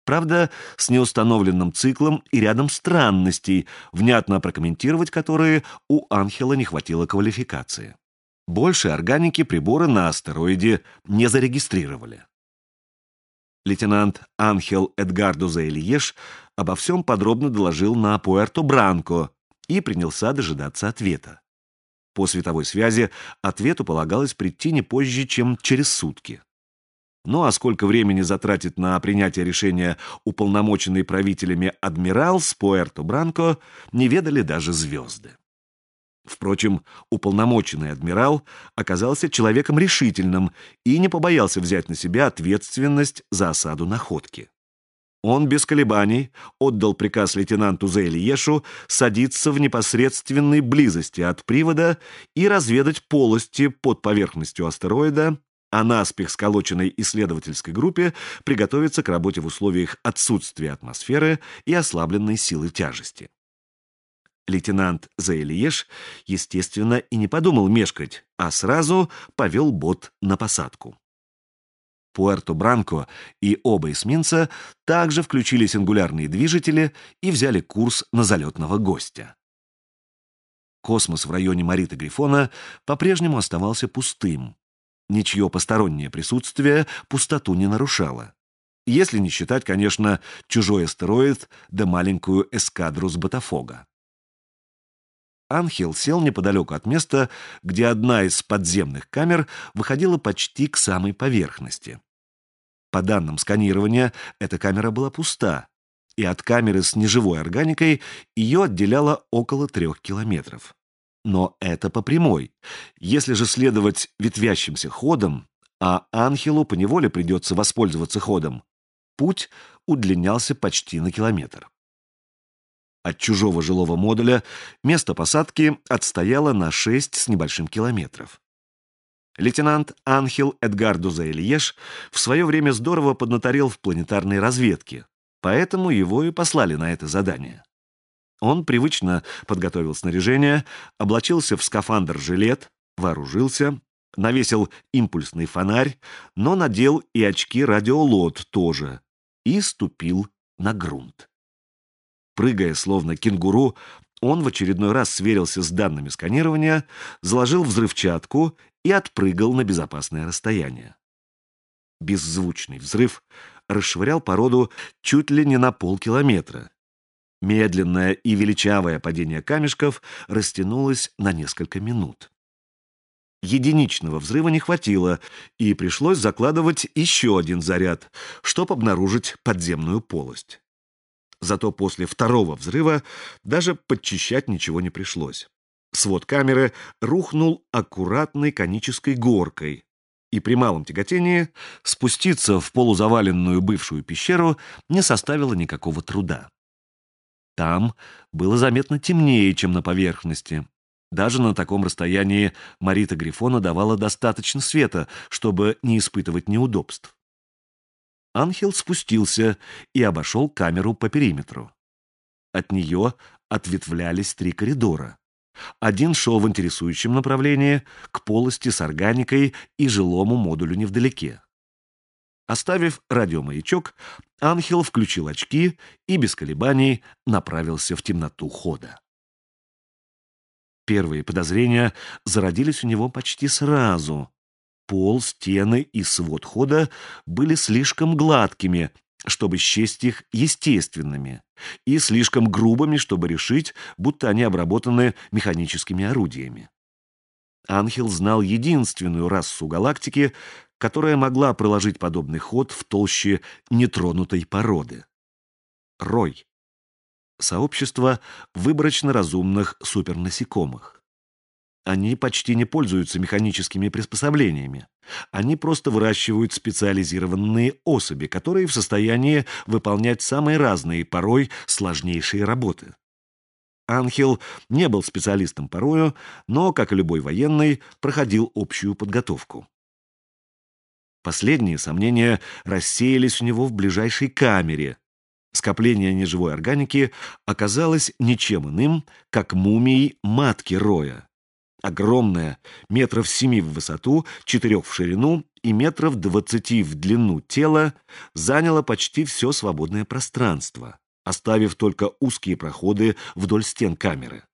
Правда, с неустановленным циклом и рядом странностей, внятно прокомментировать которые у Анхела не хватило квалификации. Больше органики приборы на астероиде не зарегистрировали. Лейтенант Анхел Эдгардо Заэльеш обо всем подробно доложил на Пуэрто-Бранко и принялся дожидаться ответа. По световой связи ответу полагалось прийти не позже, чем через сутки. Ну а сколько времени затратит на принятие решения уполномоченный правителями адмирал с Пуэрто-Бранко, не ведали даже звезды. Впрочем, уполномоченный адмирал оказался человеком решительным и не побоялся взять на себя ответственность за осаду находки. Он без колебаний отдал приказ лейтенанту Заэльешу садиться в непосредственной близости от привода и разведать полости под поверхностью астероида, а наспех сколоченной исследовательской группе приготовиться к работе в условиях отсутствия атмосферы и ослабленной силы тяжести. Лейтенант Заэльеш, естественно, и не подумал мешкать, а сразу повел бот на посадку. Пуэрто-Бранко и оба эсминца также включили сингулярные движители и взяли курс на залетного гостя. Космос в районе Мариты Грифона по-прежнему оставался пустым. Ничье постороннее присутствие пустоту не нарушало. Если не считать, конечно, чужой астероид да маленькую эскадру с Ботафого. Анхел сел неподалеку от места, где одна из подземных камер выходила почти к самой поверхности. По данным сканирования, эта камера была пуста, и от камеры с неживой органикой ее отделяло около 3 километров. Но это по прямой. Если же следовать ветвящимся ходам, а Анхелу поневоле придется воспользоваться ходом, путь удлинялся почти на километр. От чужого жилого модуля место посадки отстояло на 6 с небольшим километров. Лейтенант Анхел Эдгардо Заэльеш в свое время здорово поднаторел в планетарной разведке, поэтому его и послали на это задание. Он привычно подготовил снаряжение, облачился в скафандр-жилет, вооружился, навесил импульсный фонарь, но надел и очки радиолот тоже и ступил на грунт. Прыгая словно кенгуру, он в очередной раз сверился с данными сканирования, заложил взрывчатку и отпрыгал на безопасное расстояние. Беззвучный взрыв расшвырял породу чуть ли не на полкилометра. Медленное и величавое падение камешков растянулось на несколько минут. Единичного взрыва не хватило, и пришлось закладывать еще один заряд, чтобы обнаружить подземную полость. Зато после второго взрыва даже подчищать ничего не пришлось. Свод камеры рухнул аккуратной конической горкой, и при малом тяготении спуститься в полузаваленную бывшую пещеру не составило никакого труда. Там было заметно темнее, чем на поверхности. Даже на таком расстоянии Марита Грифона давала достаточно света, чтобы не испытывать неудобств. Анхел спустился и обошел камеру по периметру. От нее ответвлялись 3 коридора. Один шел в интересующем направлении, к полости с органикой и жилому модулю невдалеке. Оставив радиомаячок, Анхел включил очки и без колебаний направился в темноту хода. Первые подозрения зародились у него почти сразу. Пол, стены и свод хода были слишком гладкими, чтобы счесть их естественными, и слишком грубыми, чтобы решить, будто они обработаны механическими орудиями. Анхел знал единственную расу галактики, которая могла проложить подобный ход в толще нетронутой породы. Рой. Сообщество выборочно разумных супернасекомых. Они почти не пользуются механическими приспособлениями. Они просто выращивают специализированные особи, которые в состоянии выполнять самые разные, порой сложнейшие работы. Анхел не был специалистом порою, но, как и любой военный, проходил общую подготовку. Последние сомнения рассеялись у него в ближайшей камере. Скопление неживой органики оказалось ничем иным, как мумией матки Роя. Огромная, 7 метров в высоту, 4 в ширину и метров 20 в длину тела заняло почти все свободное пространство, оставив только узкие проходы вдоль стен камеры.